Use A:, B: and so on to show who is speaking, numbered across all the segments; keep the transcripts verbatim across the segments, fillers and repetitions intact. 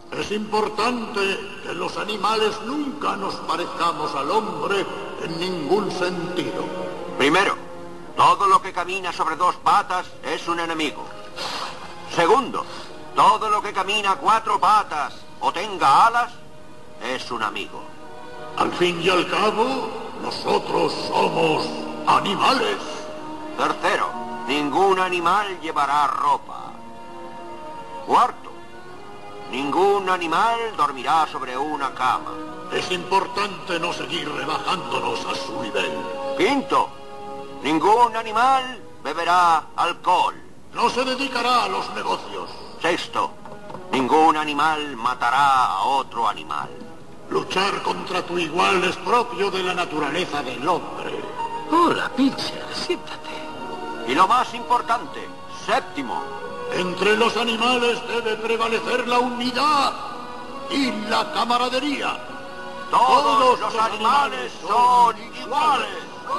A: Es importante que los animales nunca nos parezcamos al hombre en ningún sentido.
B: Primero, todo lo que camina sobre dos patas es un enemigo. Segundo, todo lo que camina a cuatro patas o tenga alas es un amigo.
A: Al fin y al cabo, nosotros somos animales.
B: Tercero, ningún animal llevará ropa. Cuarto, ningún animal dormirá sobre una cama.
A: Es importante no seguir rebajándonos a su nivel.
B: Quinto, ningún animal beberá alcohol.
A: No se dedicará a los negocios.
B: Sexto, ningún animal matará a otro animal.
A: Luchar contra tu igual es propio de la naturaleza del hombre.
C: Hola, Pincher, siéntate.
B: Y lo más importante, séptimo,
A: entre los animales debe prevalecer la unidad y la camaradería.
B: Todos, Todos los, los animales son iguales.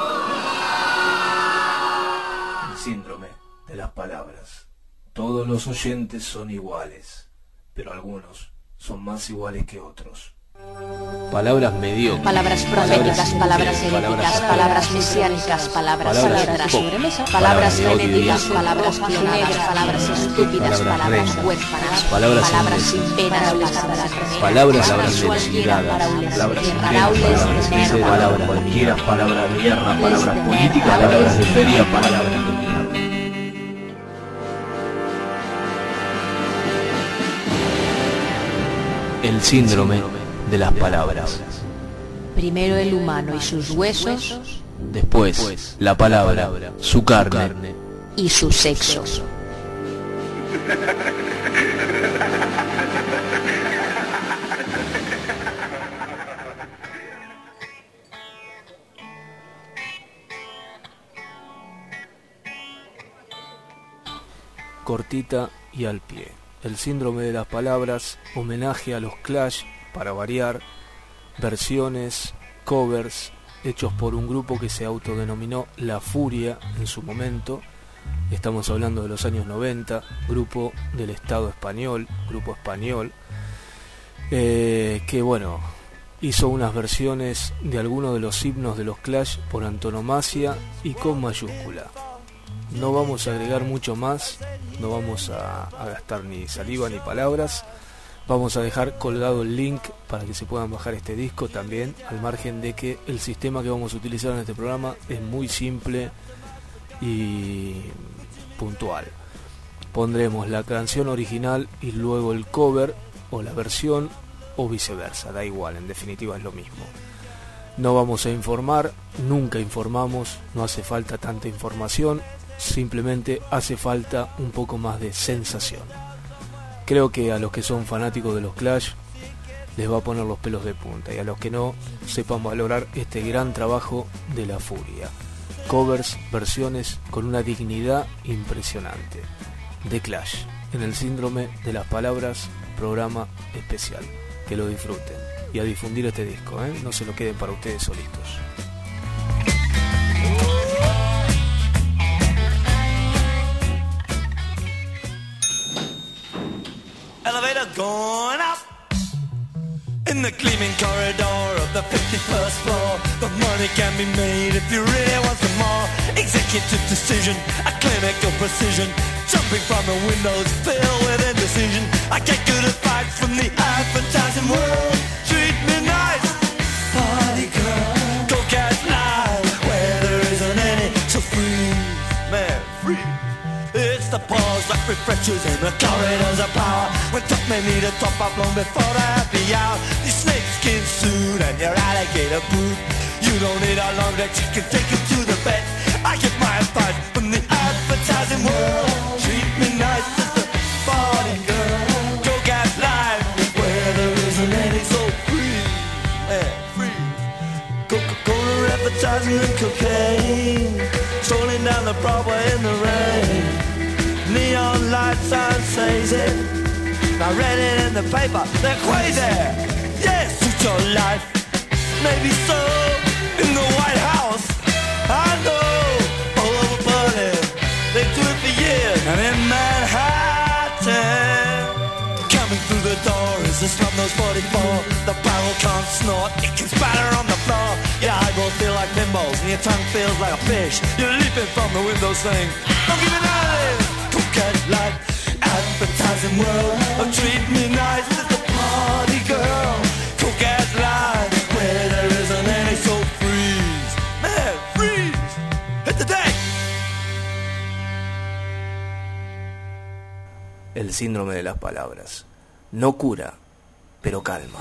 D: El síndrome de las palabras. Todos los oyentes son iguales, pero algunos son más iguales que otros.
E: Palabras mediocres.
F: Palabras proféticas, palabras heréticas, palabras mesiánicas, palabras sagradas, palabras frenéticas, palabras clonadas, palabras estúpidas, palabras huérfanas, palabras sin penas,
D: palabras insensiladas, palabras sinceras, palabras cualquiera, palabras de guerra, palabras políticas, palabras de feria, palabras de mierda. El síndrome de las palabras.
F: Primero el humano y sus huesos,
D: después la palabra, su carne
F: y su sexo.
D: Cortita y al pie. El síndrome de las palabras, homenaje a los Clash, para variar, versiones, covers, hechos por un grupo que se autodenominó La Furia en su momento. Estamos hablando de los años noventa, grupo del Estado español, grupo español, eh, que bueno, hizo unas versiones de algunos de los himnos de los Clash por antonomasia y con mayúscula. No vamos a agregar mucho más, no vamos a, a gastar ni saliva ni palabras. Vamos a dejar colgado el link para que se puedan bajar este disco también, al margen de que el sistema que vamos a utilizar en este programa es muy simple y puntual. Pondremos la canción original y luego el cover o la versión o viceversa, da igual, en definitiva es lo mismo. No vamos a informar, nunca informamos, no hace falta tanta información, simplemente hace falta un poco más de sensación. Creo que a los que son fanáticos de los Clash les va a poner los pelos de punta, y a los que no, sepan valorar este gran trabajo de La Furia. Covers, versiones con una dignidad impresionante. The Clash, en el síndrome de las palabras, programa especial. Que lo disfruten y a difundir este disco, ¿eh? No se lo queden para ustedes solitos.
G: Elevator going up in the gleaming corridor of the fifty-first floor. The money can be made if you really want some more. Executive decision, a clinical precision. Jumping from the windows filled with indecision. I get good advice from the advertising world. Treat me nice, party girl. Go get live where there isn't any. So free, man, free. It's the pause that refreshes in the corridors of power. When top men need a top up long before the happy hour. Your snakeskin suit and your alligator boot. You don't need a long neck, you can take it to the bed. I get my advice from the advertising world. Treat me nice, sister, party girl. Go get live where there isn't any. So free, yeah, free. Coca-Cola advertising and cocaine. Strolling down the Broadway in the rain. Neon lights sign says it. I read it in the paper, they're crazy. Yes, it's your life. Maybe so, in the White House. I know, all over Berlin. They do it for years. And in Manhattan, coming through the door is noises from those forty-four. The barrel can't snort, it can spatter on the floor. Your eyeballs feel like pinballs and your tongue feels like a fish. You're leaping from the window saying, don't give me none of this. Coquette life, advertising world of treat me nice as the party girl. Coquette life, where there isn't any, so freeze. Man, freeze! Hit the deck!
D: El síndrome de las palabras. No cura, pero calma.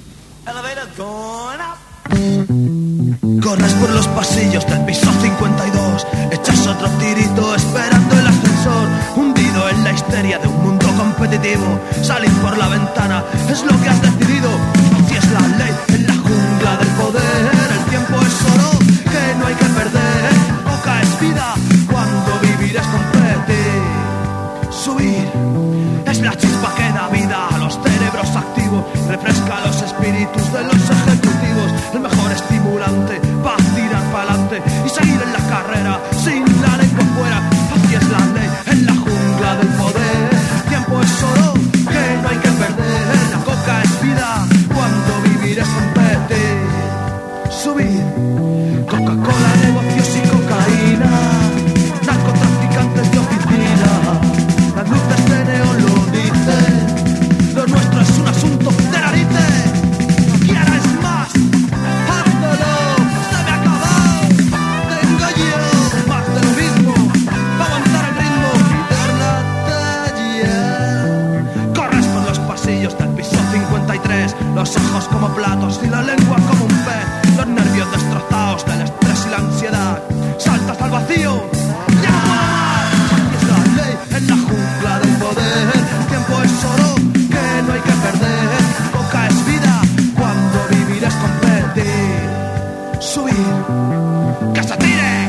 H: Corres por los pasillos del piso cincuenta y dos, echas otro tirito esperando el ascensor, hundido en la histeria de un mundo competitivo. Salir por la ventana es lo que has decidido. Así es la ley en la jungla del poder. El tiempo es oro que no hay que perder. Poca es vida cuando vivir es competir. Subir es la chispa que da vida a los cerebros activos, refresca los espíritus de los ejecutivos. El mejor estimulante para tirar para adelante y seguir en la carrera sin la lengua fuera. Así es la ley en la jungla del poder. El tiempo es oro que no hay que perder. La coca es vida cuando vivir es competir. Subir, Coca-Cola, negocios y cocaína, narcotraficantes de oficina. Las luces de neón lo dicen, lo nuestro es un asunto de narices. ¿Quieres más? ¡Házlo! ¡Se me ha acabado! Tengo yo más de lo mismo, para aguantar el ritmo y dar la talla. Corres por los pasillos del piso cincuenta y tres, los ojos como platos y la lengua como un pez, los nervios destrozados del estrés y la ansiedad. Saltas al vacío, ya no puedo más. Es la ley en la jungla del poder. El tiempo es oro que no hay que perder. Coca es vida cuando vivir es competir. Subir, que se tire.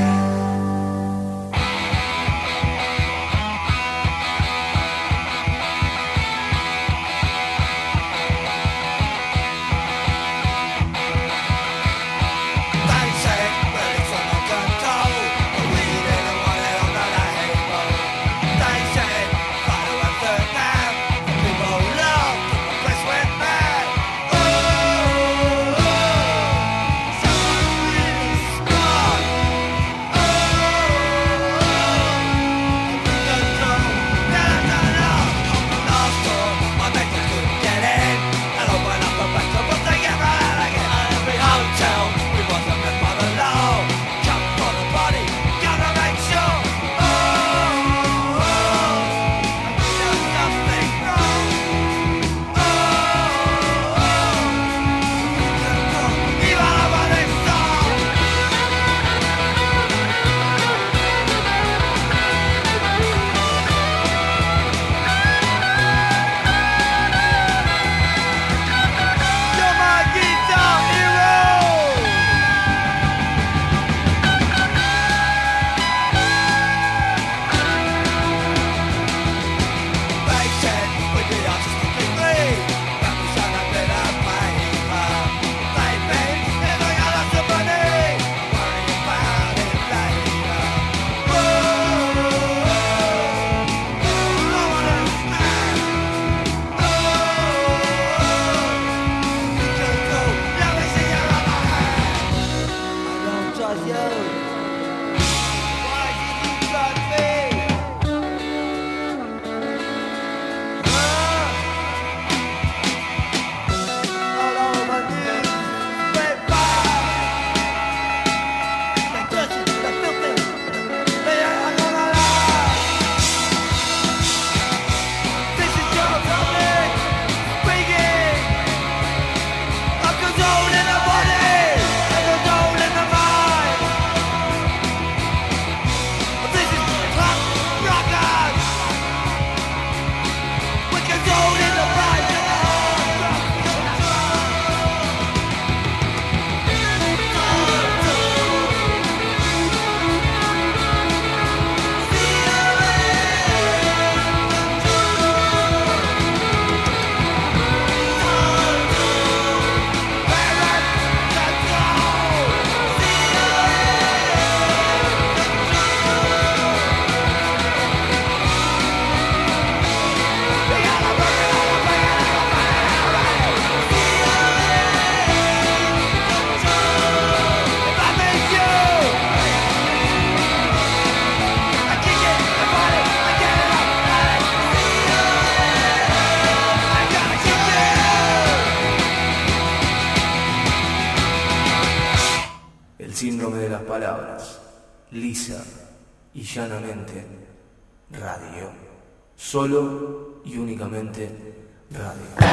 D: palabras, lisa y llanamente radio. Solo y únicamente radio.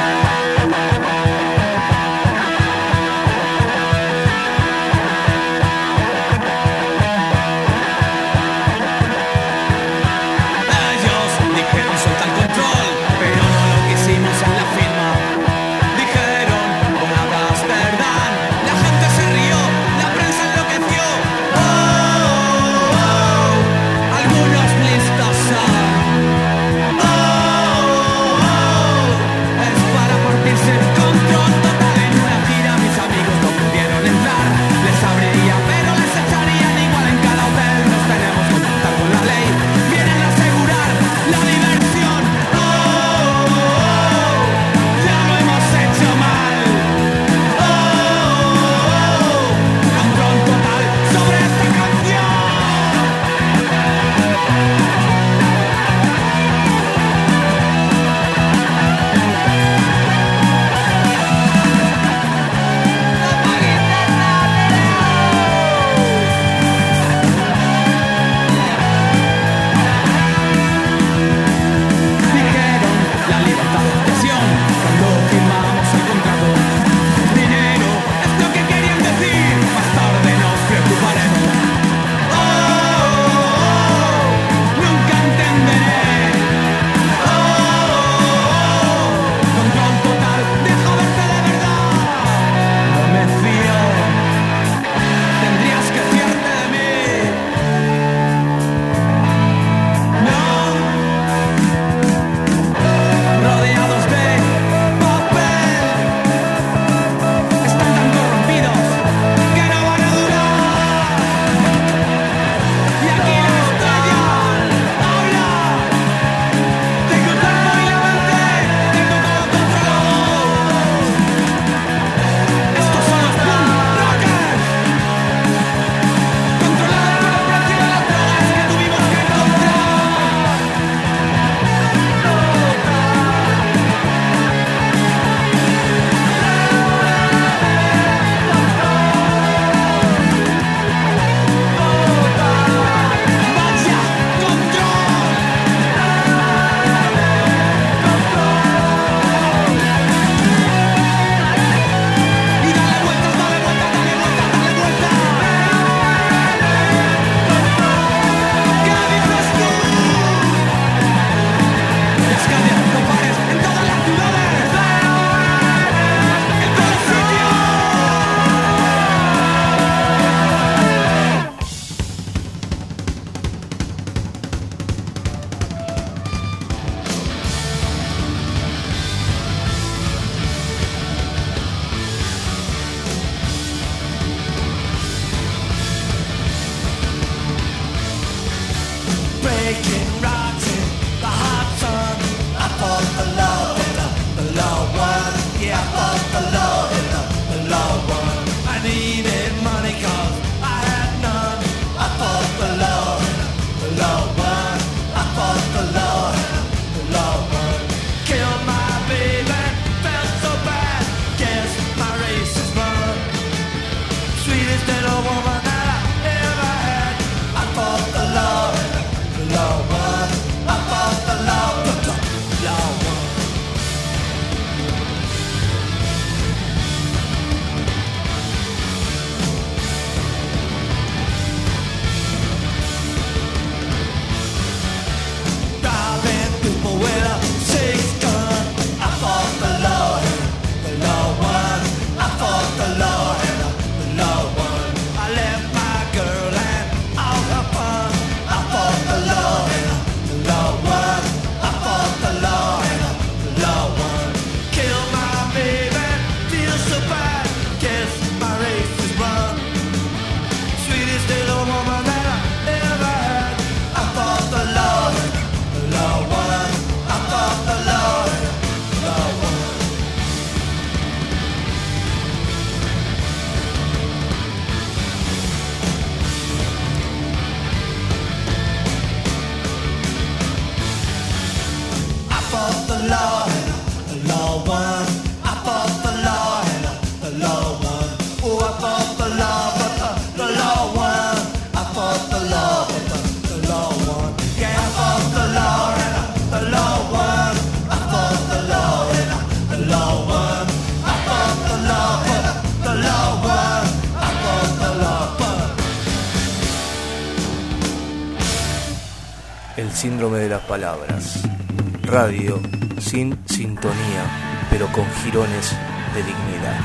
D: síndrome de las palabras. Radio sin sintonía, pero con jirones de dignidad.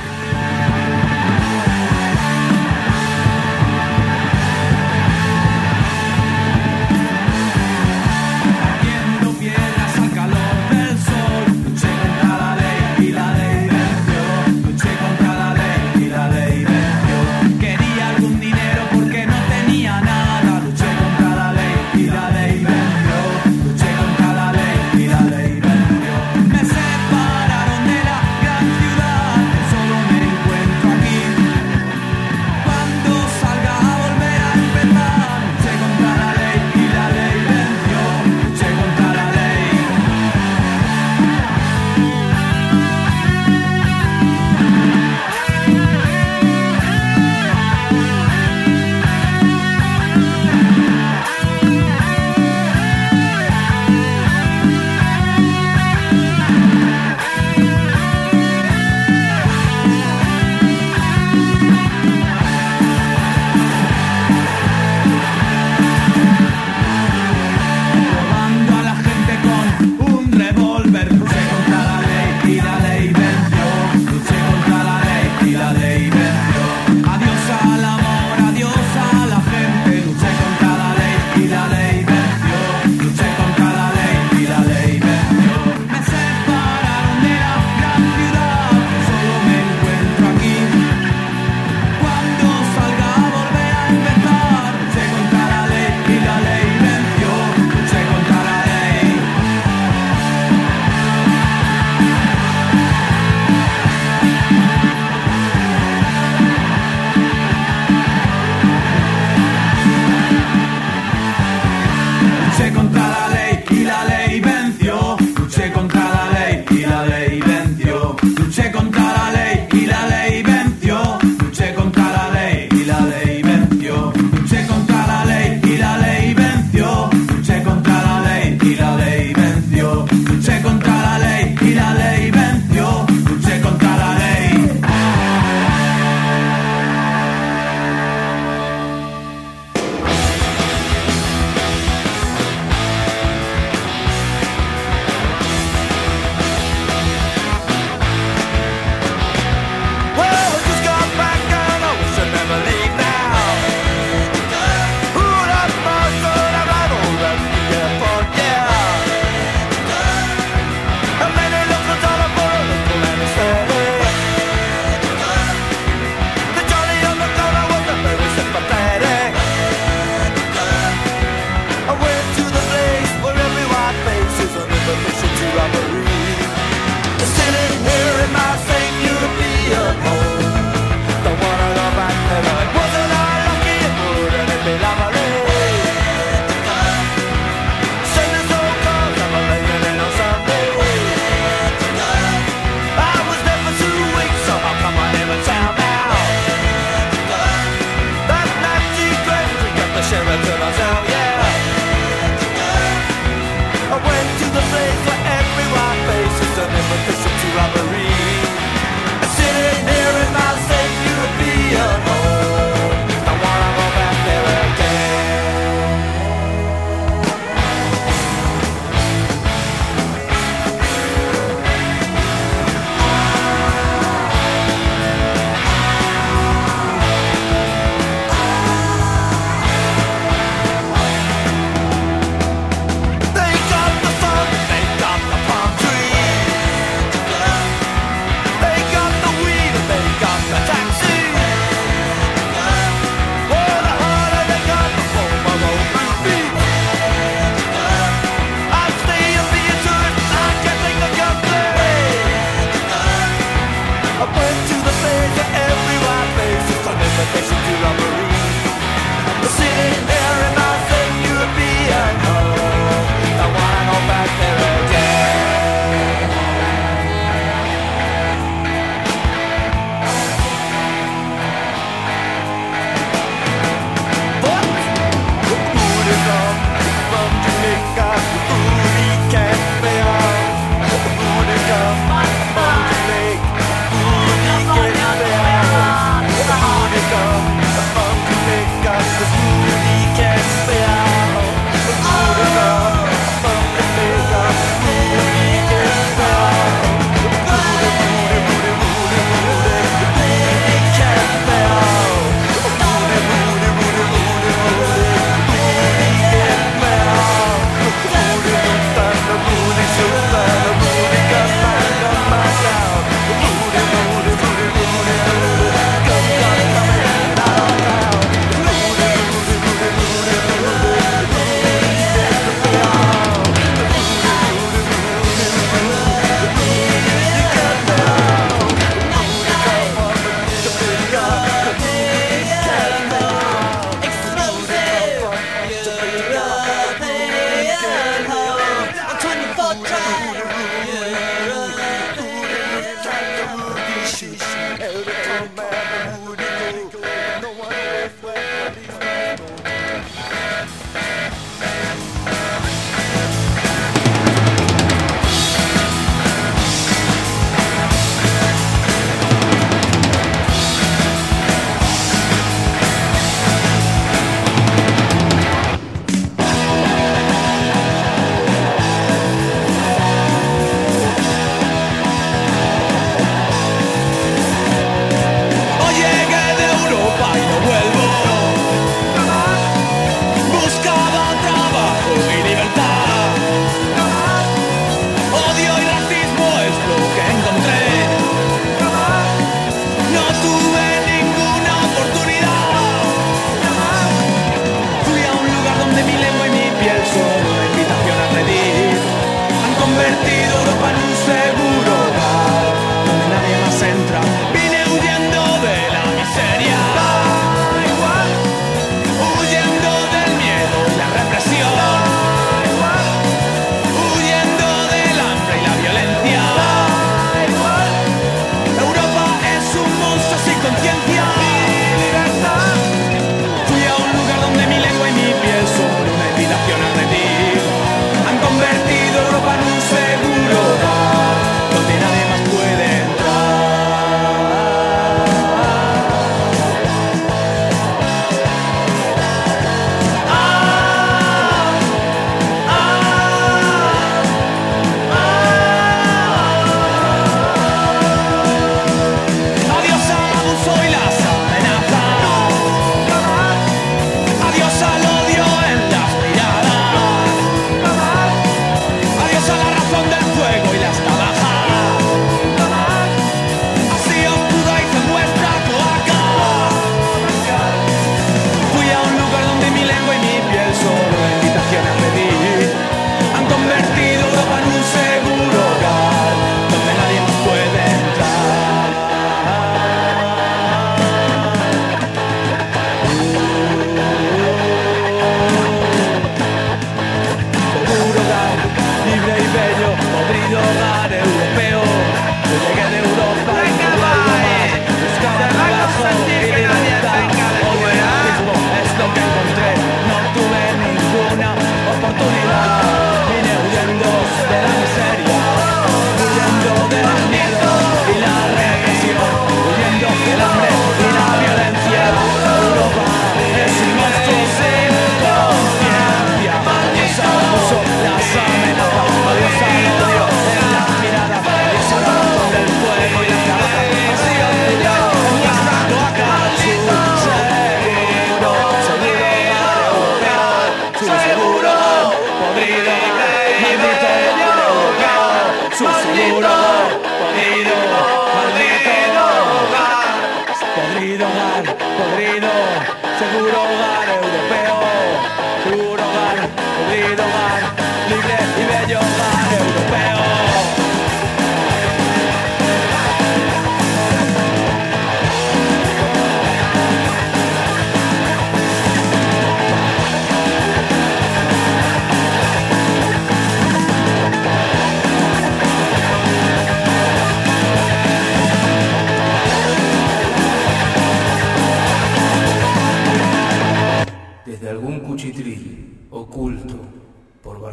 G: Me separaron de la gran ciudad, solo me encuentro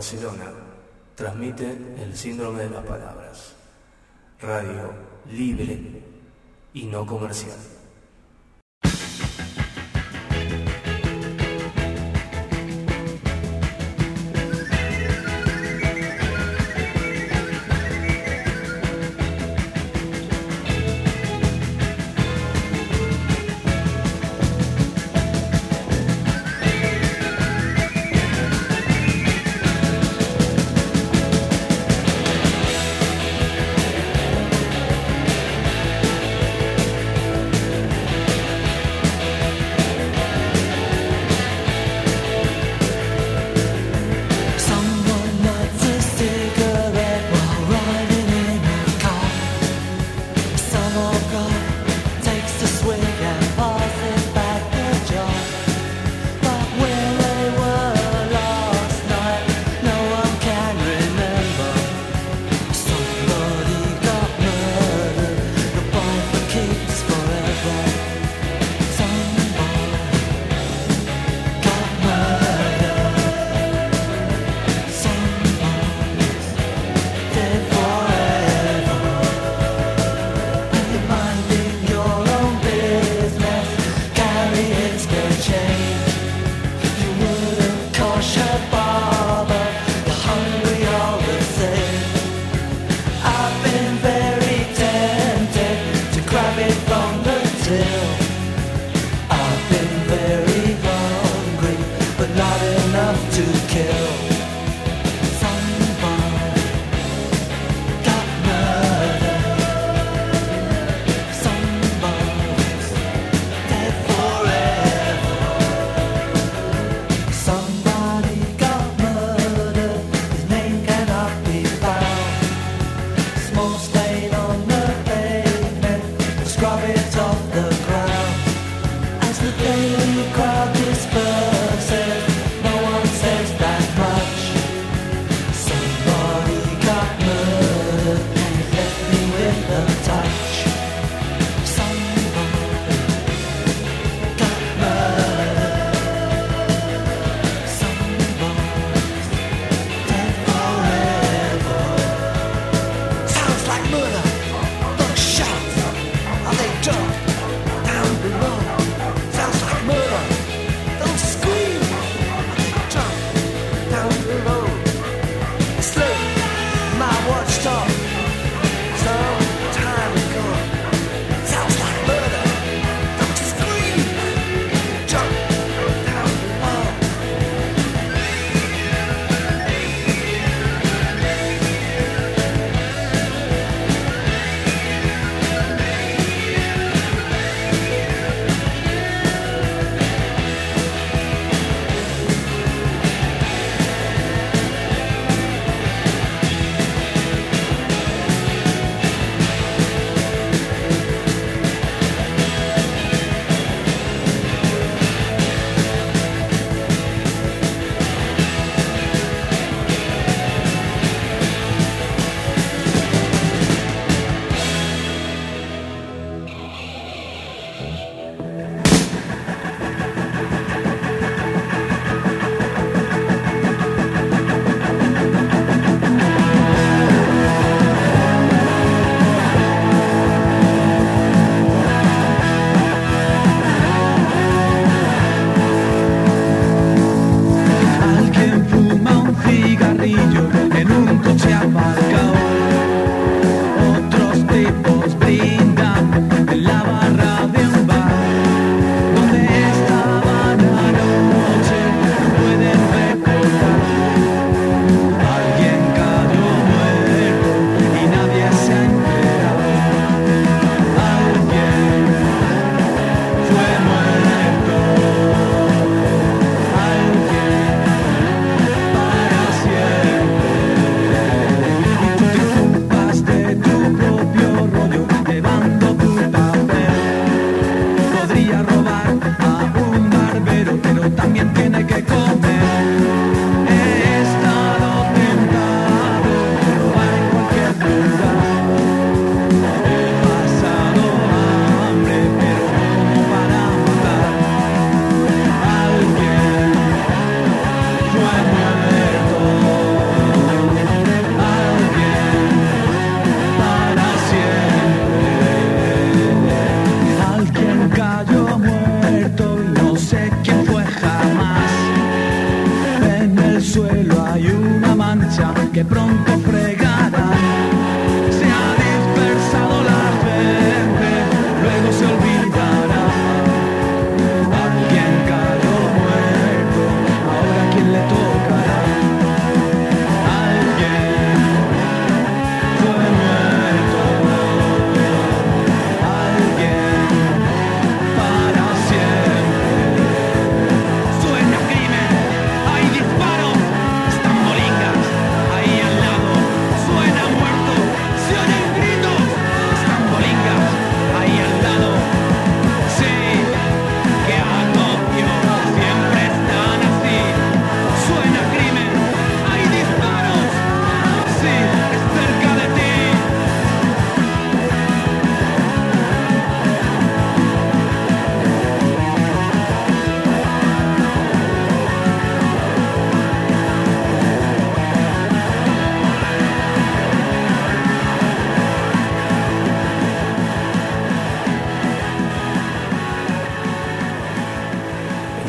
D: Barcelona, transmite el síndrome de las palabras. Radio libre y no comercial.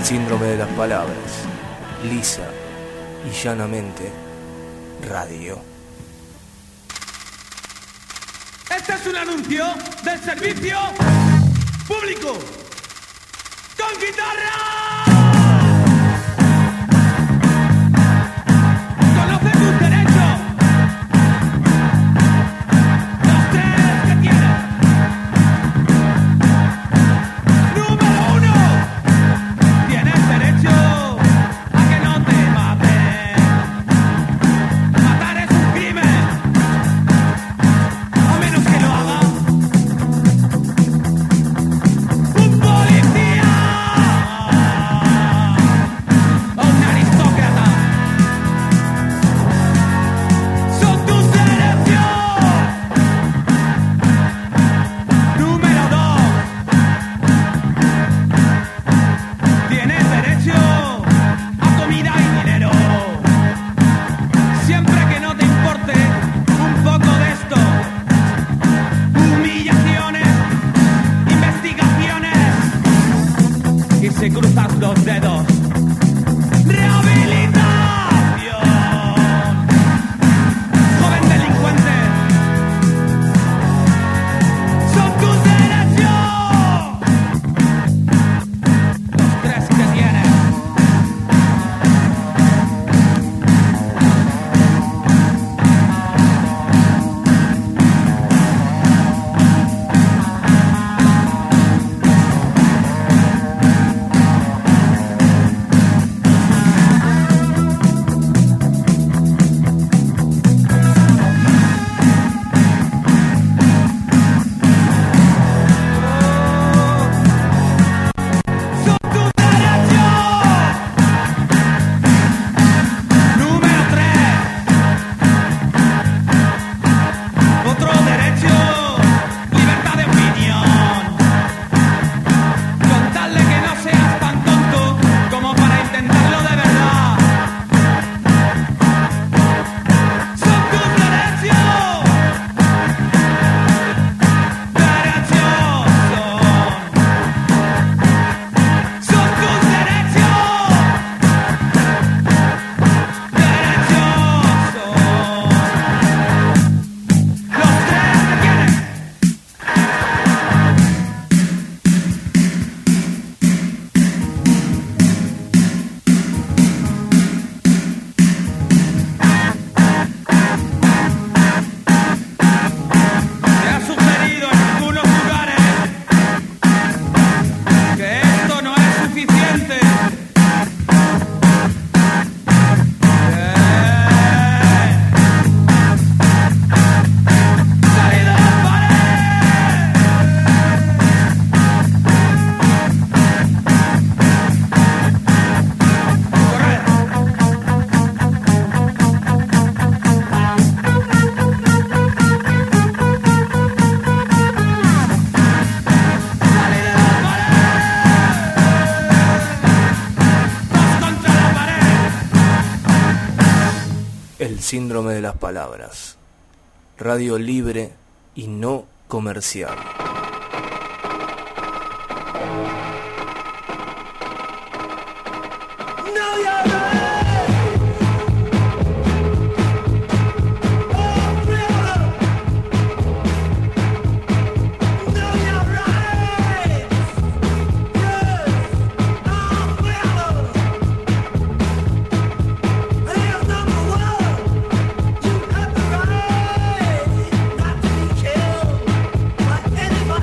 D: síndrome de las palabras, lisa y llanamente radio.
H: Este es un anuncio del servicio público con guitarra. Conoce tus derechos. Los tres que tienes. Número uno. Tienes derecho a que no te maten. Matar es un crimen. A menos que lo haga un policía o un aristócrata. Son tus derechos. Número dos. Tienes derecho a comida y dinero. Siempre que no te importe un poco de esto. Humillaciones, investigaciones. Y si cruzas los dedos, rehabilitación. Joven delincuente, son tus derechos. Los tres que tienes. Son tus derechos. Número tres. Otro derecho, libertad de opinión. Con tal de que no seas tan tonto como para intentarlo de verdad. Son tus derechos. Derechos son. Son tus derechos. Derechos son. Los tres que tienes. Se ha sugerido en algunos lugares que esto no es suficiente. Bien. Salida de la pared. Correr. Salida de la pared. Vas contra la pared.
D: El síndrome de las palabras, radio libre y no comercial.
H: Know you're right. Oh, thriller. Know you're right. Yes. Oh, thriller. Here's number one. You have the right not to be killed by anybody.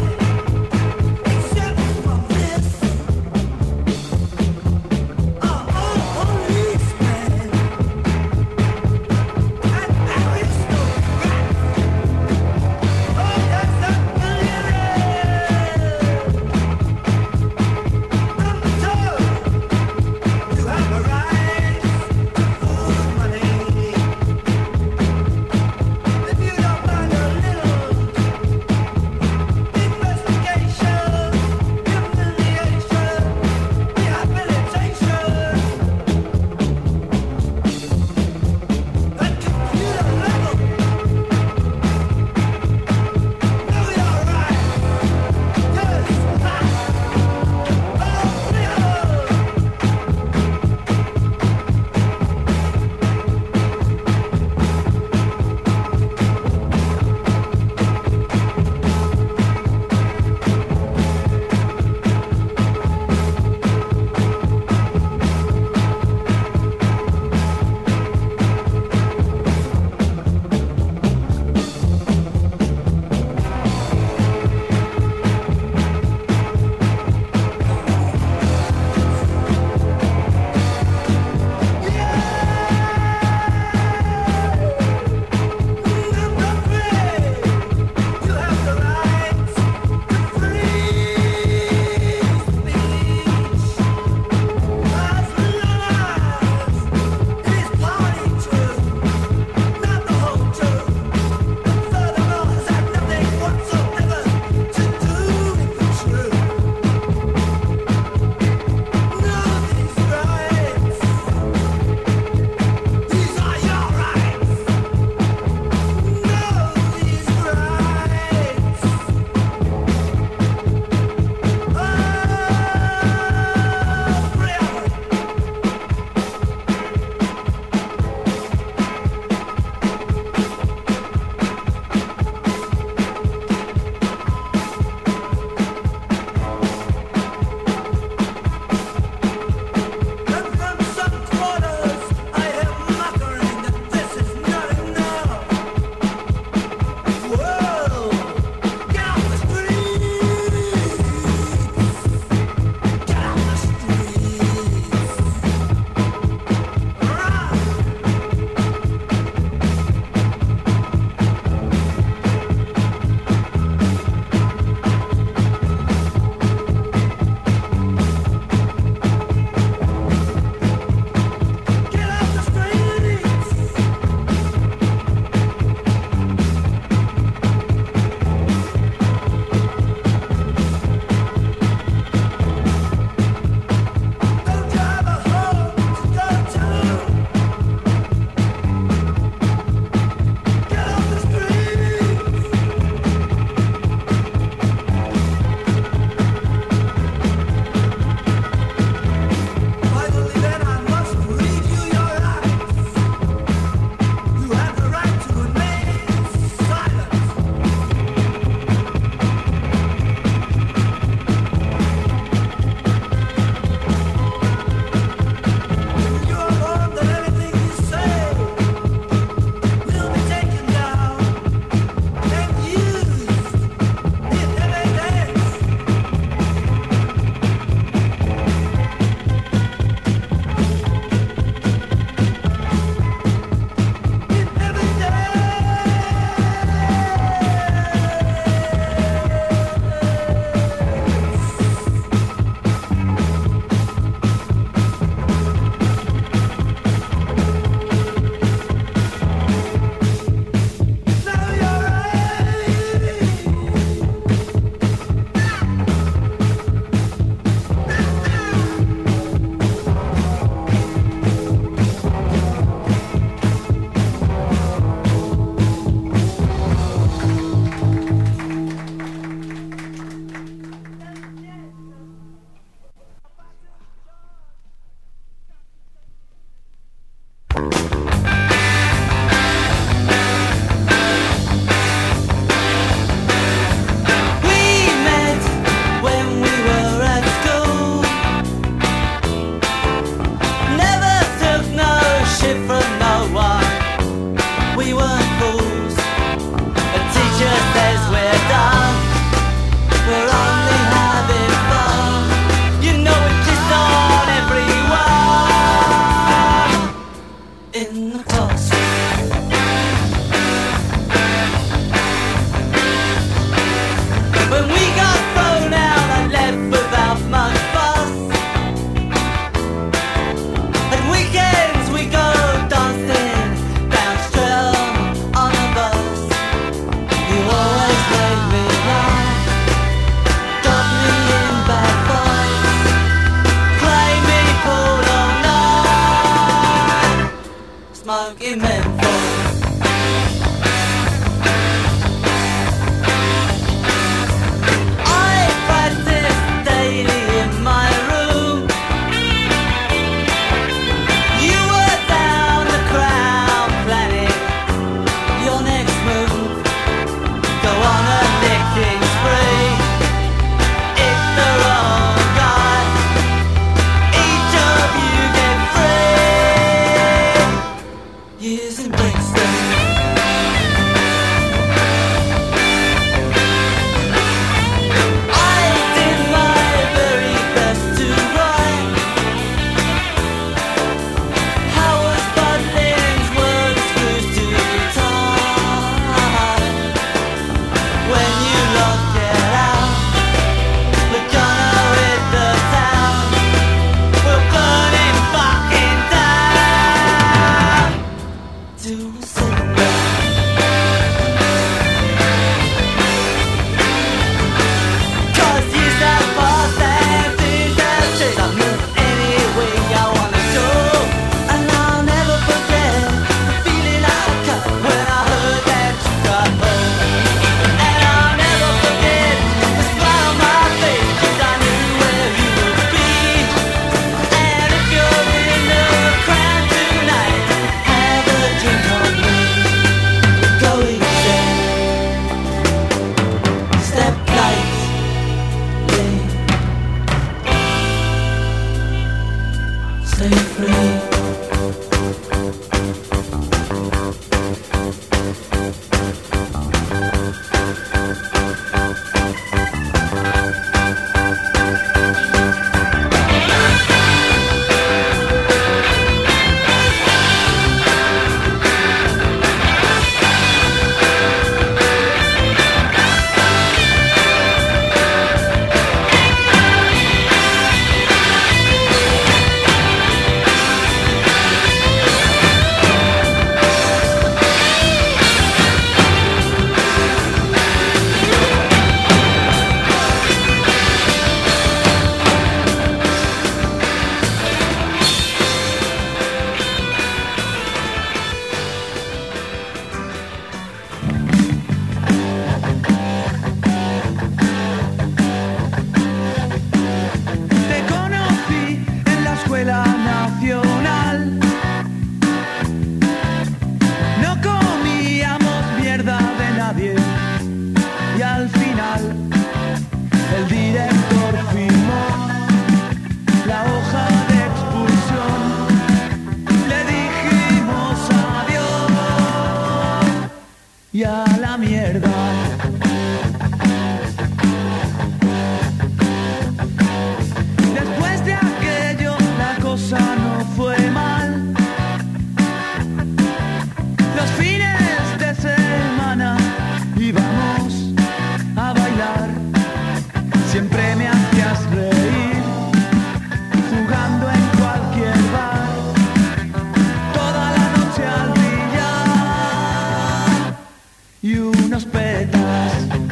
H: Siempre me hacías reír, jugando en cualquier bar, toda la noche al brillar y unos petas.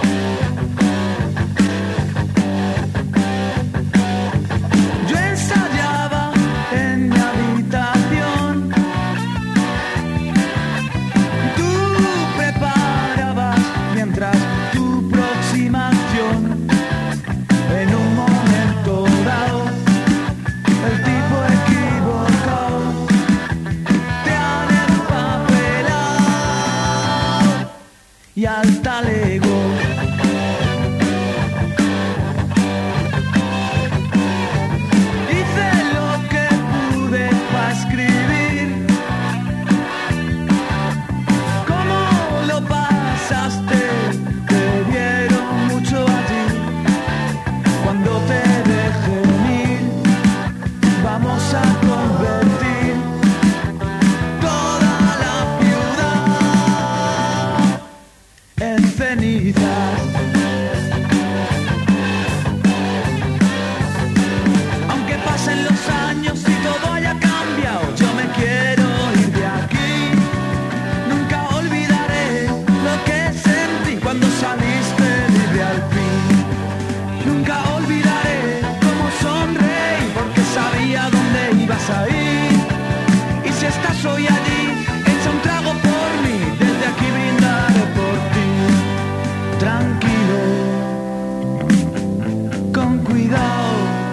H: Yo ensayaba en mi habitación, tú preparabas mientras tu próxima acción. En un momento dado, el tipo equivocado te han empapelado y al talego. Hice lo que pude para escribir. ¿Cómo lo pasaste? Te dieron mucho allí. Cuando te dejen ir, vamos a convertir toda la ciudad en cenizas. Aunque pasen los años y todo haya cambiado, yo me quiero ir de aquí. Nunca olvidaré lo que sentí cuando saliste libre al fin. Nunca olvidaré cómo sonreí, porque sabía dónde ibas a ir. Y si estás hoy allí, echa un trago por mí, desde aquí brindaré por ti. Tranquilo, con cuidado.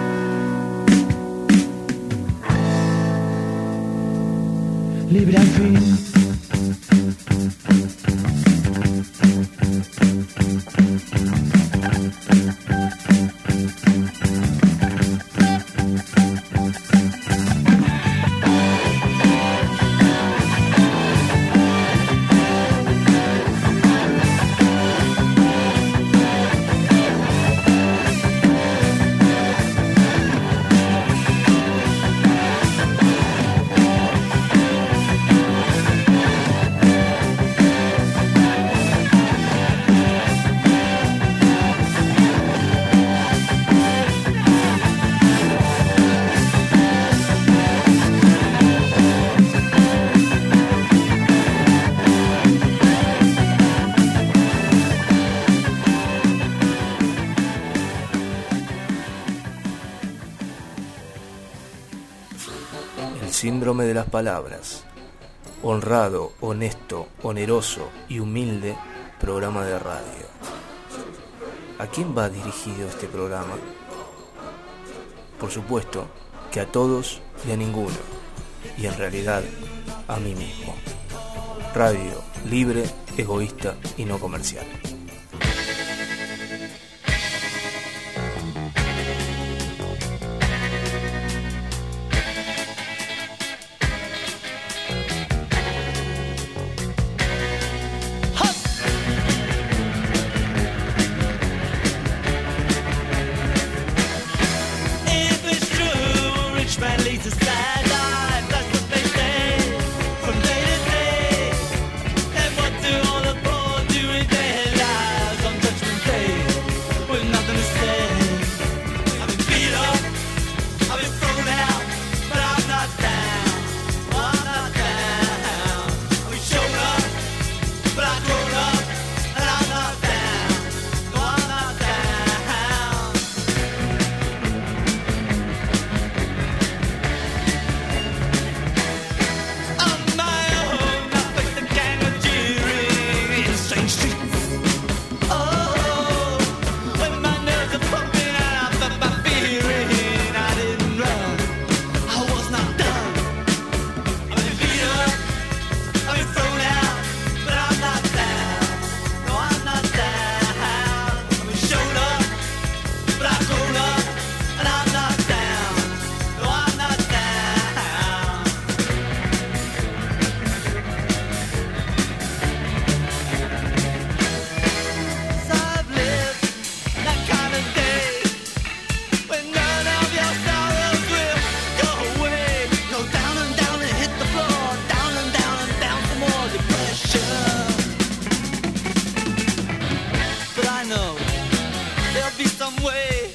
H: Libre al fin.
D: Síndrome de las palabras. Honrado, honesto, oneroso y humilde programa de radio. ¿A quién va dirigido este programa? Por supuesto que a todos y a ninguno, y en realidad a mí mismo. Radio libre, egoísta y no comercial.
G: Some way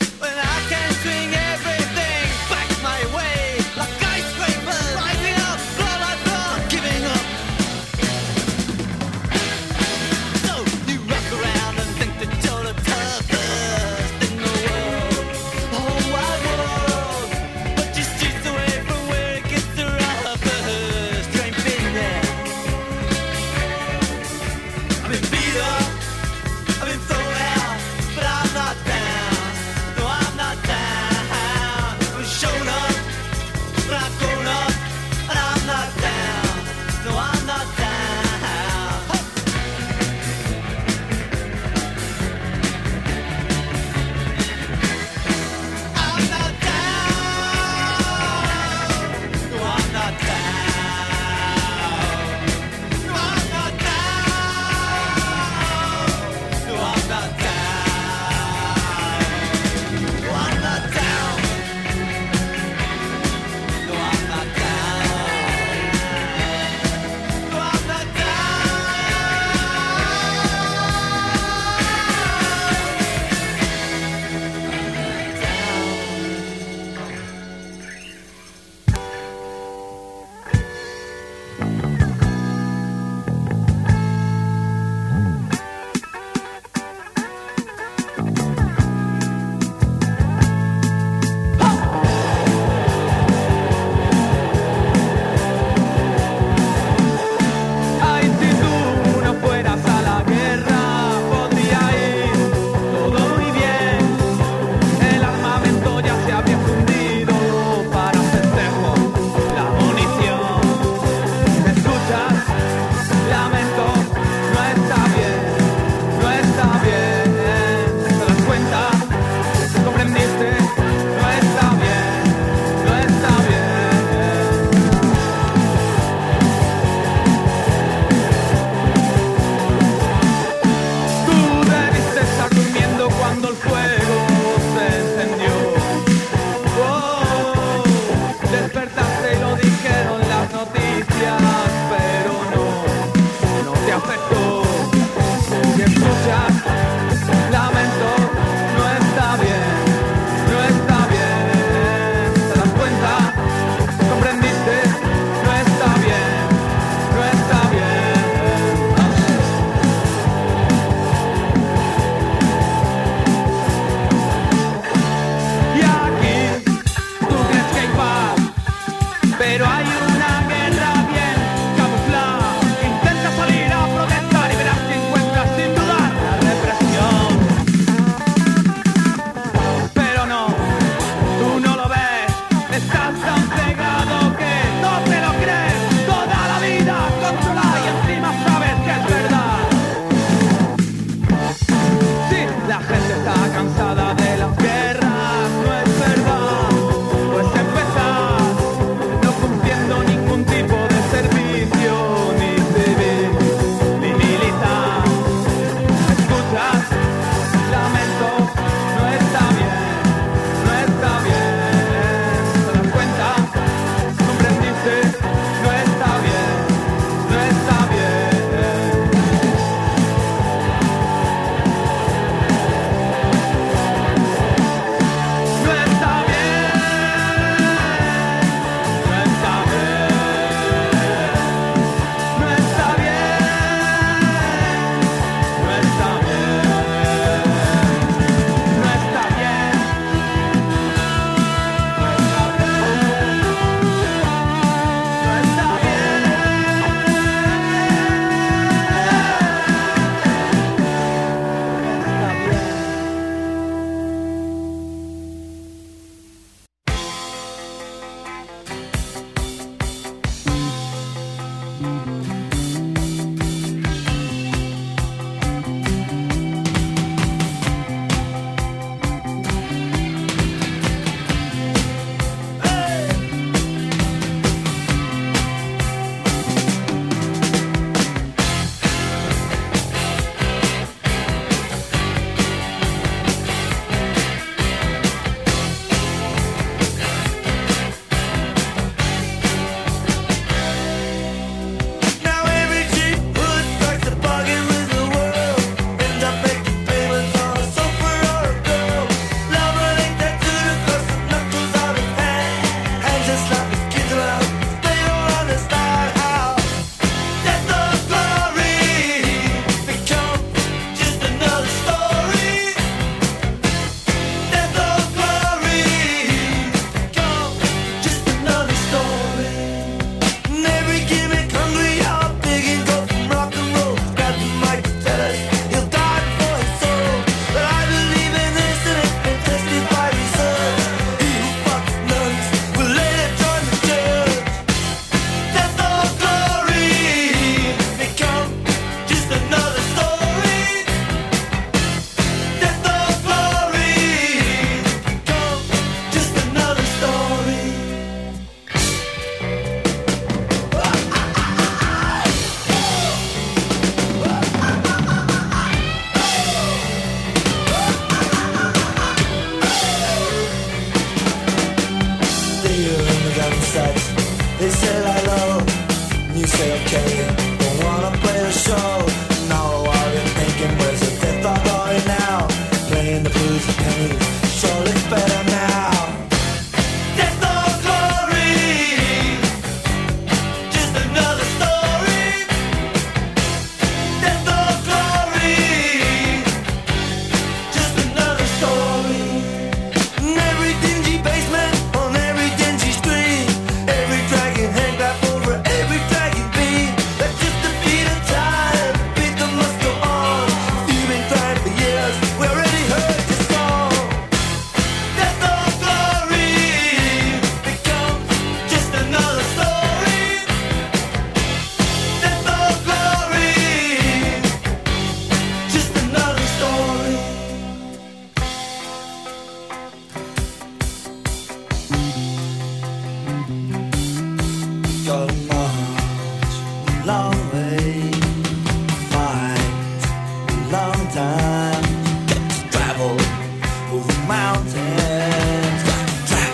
G: mountains, track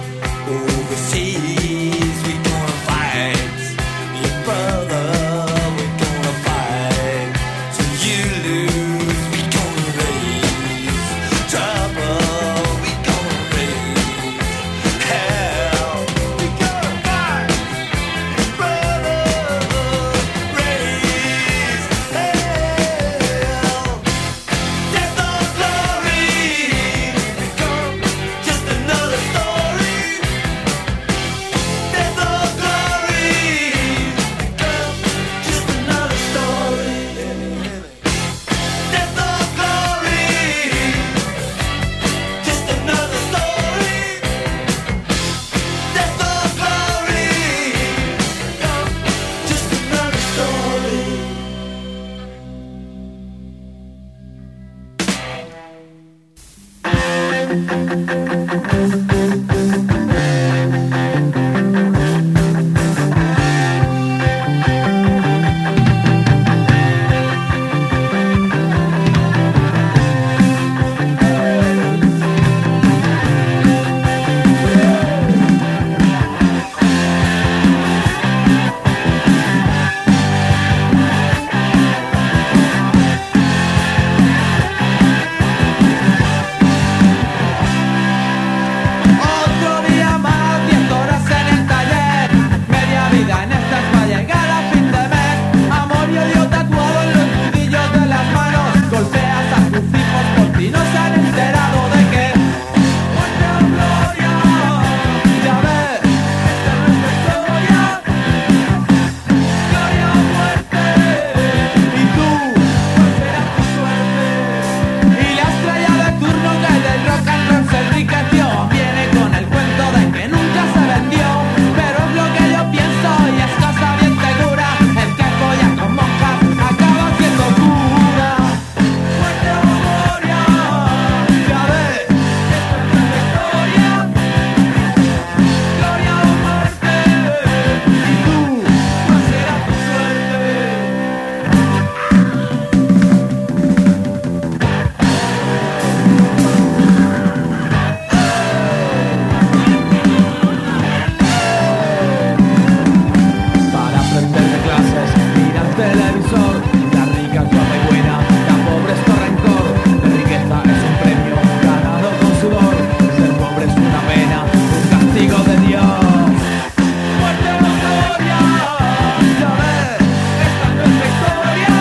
G: overseas. We gonna fight your brother. We gonna fight till you lose. We gonna raise trouble. We gonna raise hell. We gonna fight, brother. Raise hell. Death or glory become just another story. Death or glory become just another story. Death or glory, just another story. Death or glory become just another story. Otro día más, diez horas en el taller. Media vida en estas va a llegar a fin de mes. Amor y odio tatuado en los nudillos de las manos. Golpeas a tus hijos por ti, no se han enterado de que muerte o gloria. Ya ves, esta no es la historia. Gloria o muerte. Y tú, ¿cuál será tu suerte? Y la estrella de turno que del rock and roll se enriqueció viene con el cuento de que nunca se vendió. Pero es lo que yo pienso y es cosa bien segura. El que folla con monjas acaba siendo cura. Muerte o gloria, ya ves, esta es nuestra historia. Gloria o muerte, y tú, ¿cuál será tu suerte? Para aprender de clases, mira el televisor. La rica es guapa y buena, la pobre es rencor. La riqueza es un premio ganado con sudor. Ser pobre es una pena, un castigo de Dios. Muerte o gloria, ya ves, esta no es la historia.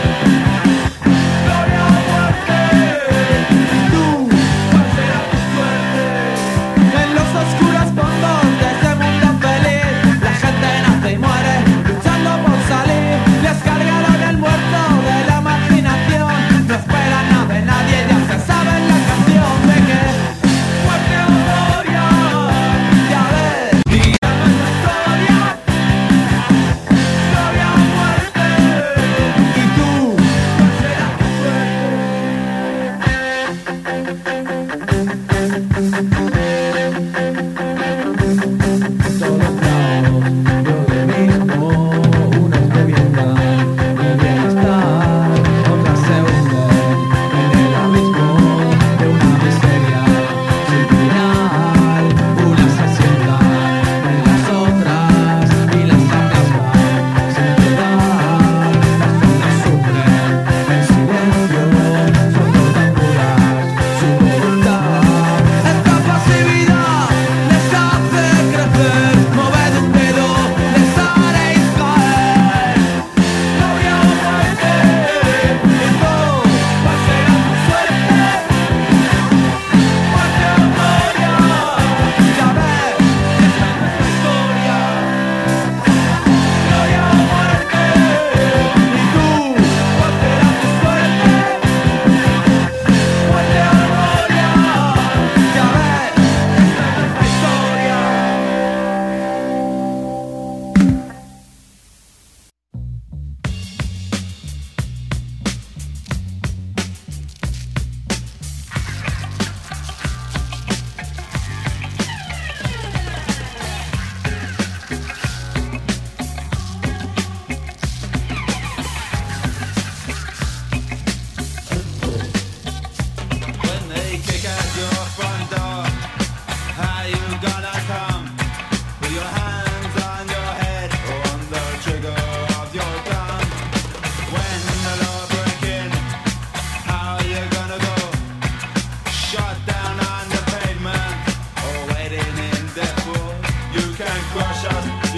G: Gloria o muerte, y tú, ¿cuál será tu suerte? En los oscuros fondos de este mundo feliz, la gente nace y muere luchando por salir. Les cargaron el muerto de la imaginación. No esperan nada de nadie, ya se saben la canción de que muerte o gloria, ya ves, y ya no es la historia. Gloria o muerte, y tú, ¿cuál será tu Todos lados, yo lo mismo, unos bebiendan mi bienestar, otras se hunden en el abismo de una miseria sin final. Unas se sientan en las otras y las aplazan sin piedad. Las otras sufren en silencio, son tan puras su voluntad.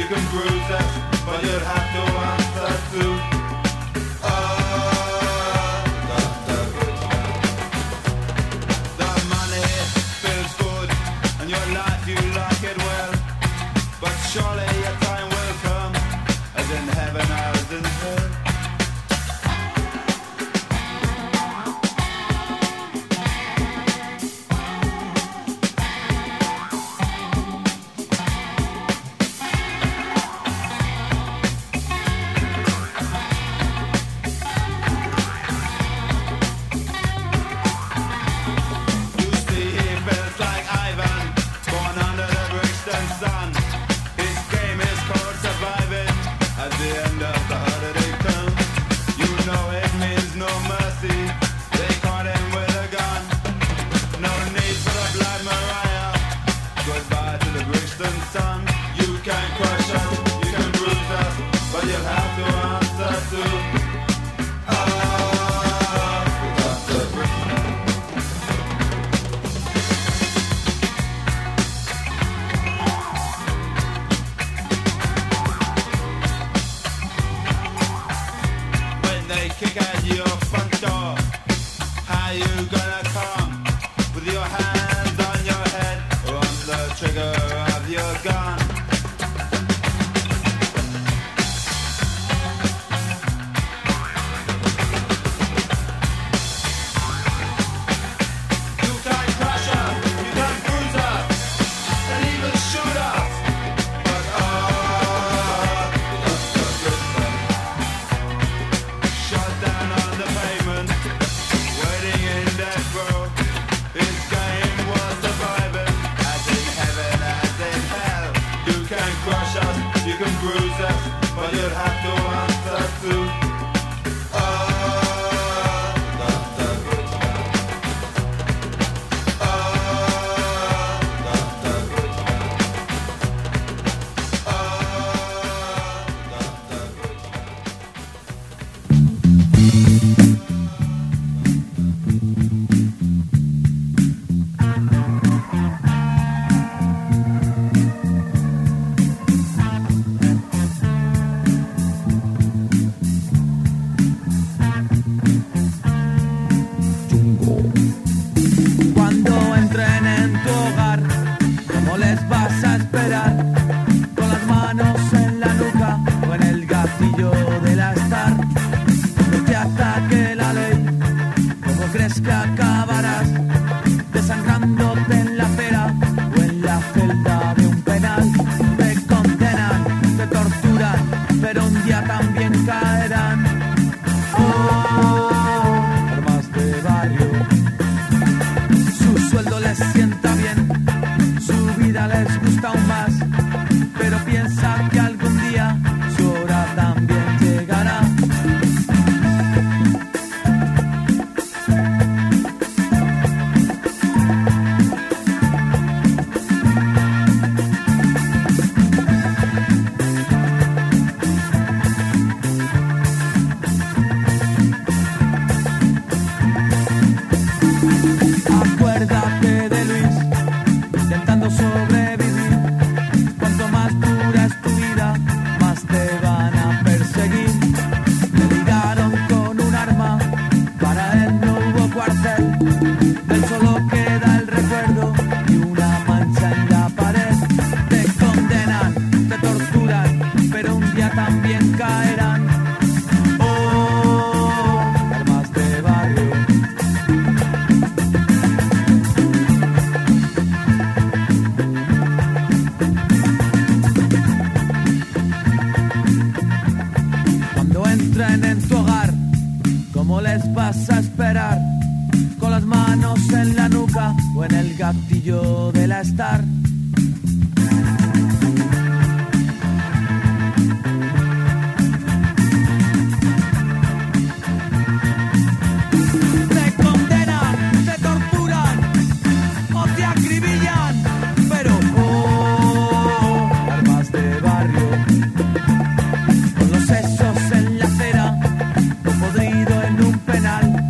I: can bruise us, but you'd have to answer to. Oh, Doctor Bridgman. The money feels good, and your life you like it well, but surely your time will come, as in heaven as in hell.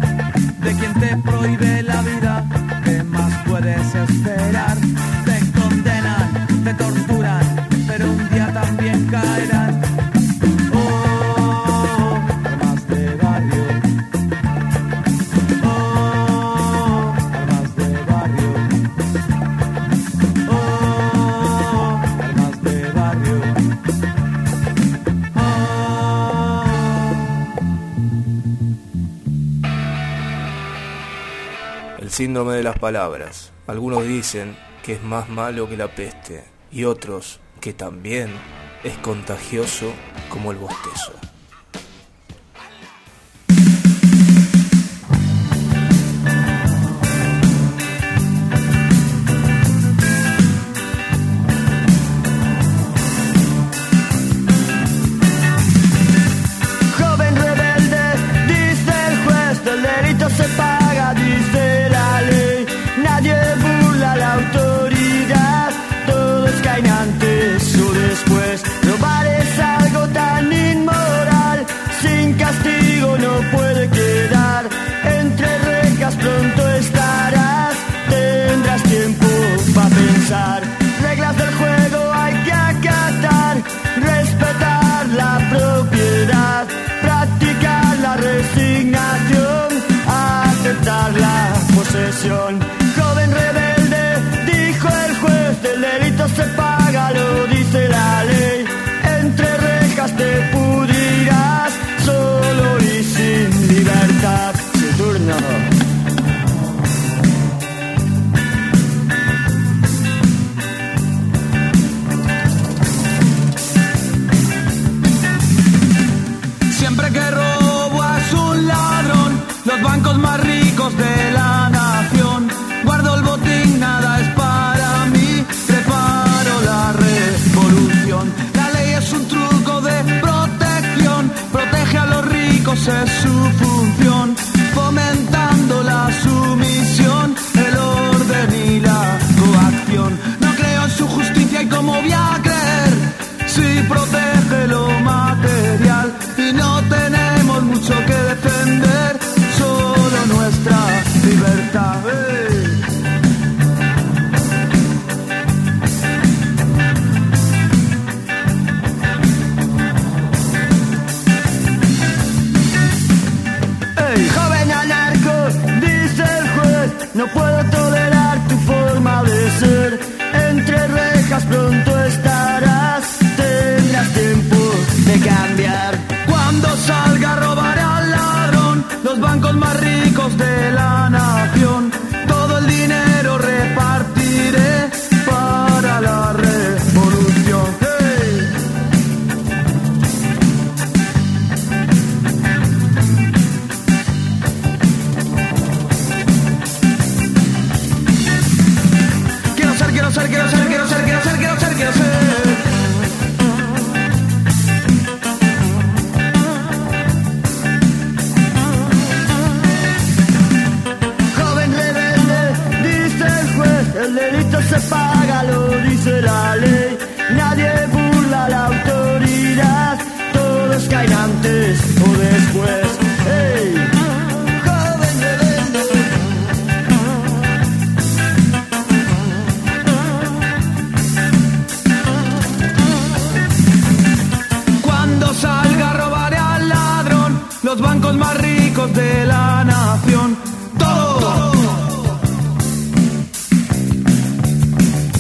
H: Prohíbe la vida, ¿qué más puedes esperar? Te
D: síndrome de las palabras. Algunos dicen que es más malo que la peste y otros que también es contagioso como el bostezo.
H: Joven rebelde, dice el juez, el delito se paga, dice la ley. Nadie burla la autoridad, todos caen antes o después. Robar es algo tan inmoral, sin castigo no puede quedar. Entre rejas pronto estarás, tendrás tiempo para pensar. Reglas del juego hay que acatar, respetar la propiedad, practicar la resignación, aceptar la posesión. Joven rebelde, dijo el juez, del delito se paga, lo dice la ley. Entre rejas te pudrirás, solo y sin libertad. Su turno.
J: Siempre que robo es un ladrón, los bancos más ricos de la nación. Guardo el botín, nada es para mí, preparo la revolución. La ley es un truco de protección, protege a los ricos, es su función. Fomentando la sumisión, el orden y la coacción. No creo en su justicia y cómo voy a creer si protege lo material. Y no tenemos mucho que defender, solo nuestra libertad. ¡Hey! ¡Hey! Joven anarco, dice el juez, no puedo tolerar tu forma de ser. Entre rejas pronto estarás, tendrás tiempo de cambiar. Cuando salga robaré al ladrón, los bancos más ricos de la nación. Todo el dinero repartiré para la revolución. ¡Hey! Quiero ser, quiero ser, quiero ser, quiero ser, quiero ser, quiero ser, quiero ser. El delito se paga, lo dice la ley. Nadie burla la autoridad, todos caen antes o después. ¡Hey! Joven rebelde. Cuando salga robaré al ladrón, los bancos más ricos de la nación. Todo.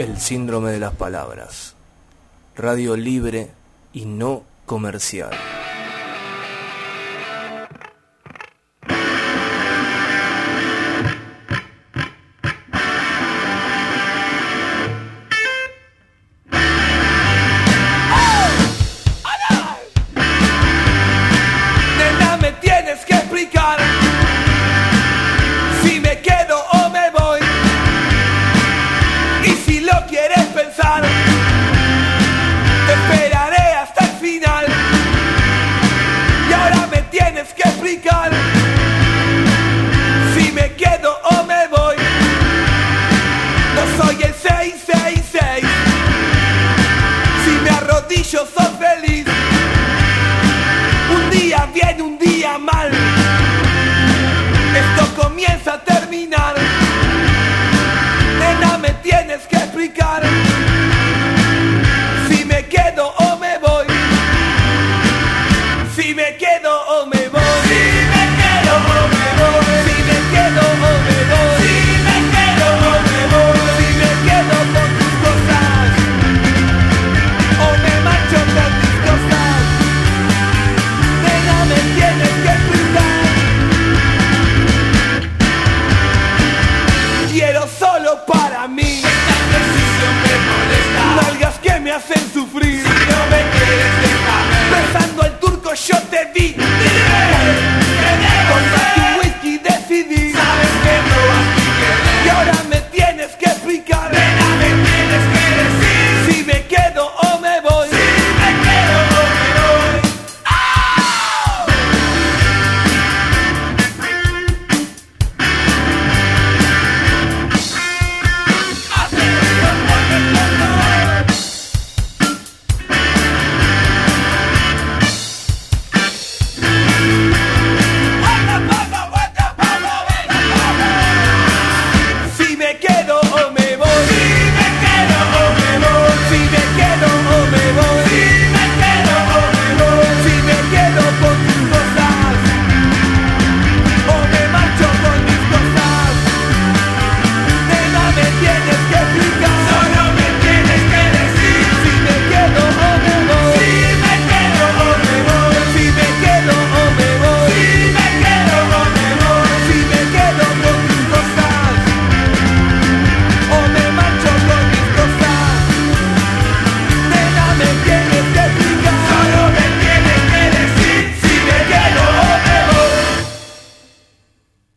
D: El síndrome de las palabras. Radio libre y no comercial.
J: Nena, me tienes que explicar si me quedo o me voy. Y si lo quieres pensar, te esperaré hasta el final. Y ahora me tienes que explicar